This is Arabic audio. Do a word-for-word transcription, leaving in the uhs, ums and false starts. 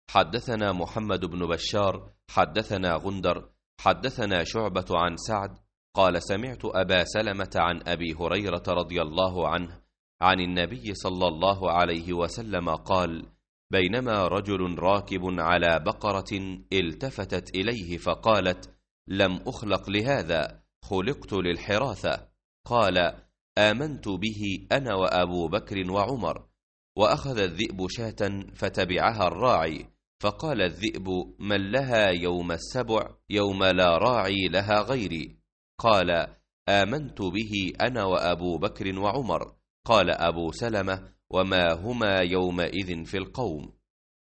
حدثنا محمد بن بشار حدثنا غندر حدثنا شعبة عن سعد قال سمعت أبا سلمة عن أبي هريرة رضي الله عنه عن النبي صلى الله عليه وسلم قال: بينما رجل راكب على بقرة التفتت إليه فقالت: لم أخلق لهذا، خلقت للحراثة. قال: آمنت به أنا وأبو بكر وعمر. وأخذ الذئب شاة فتبعها الراعي، فقال الذئب: من لها يوم السبع يوم لا راعي لها غيري؟ قال: آمنت به أنا وأبو بكر وعمر. قال أبو سلمة: وما هما يومئذ في القوم؟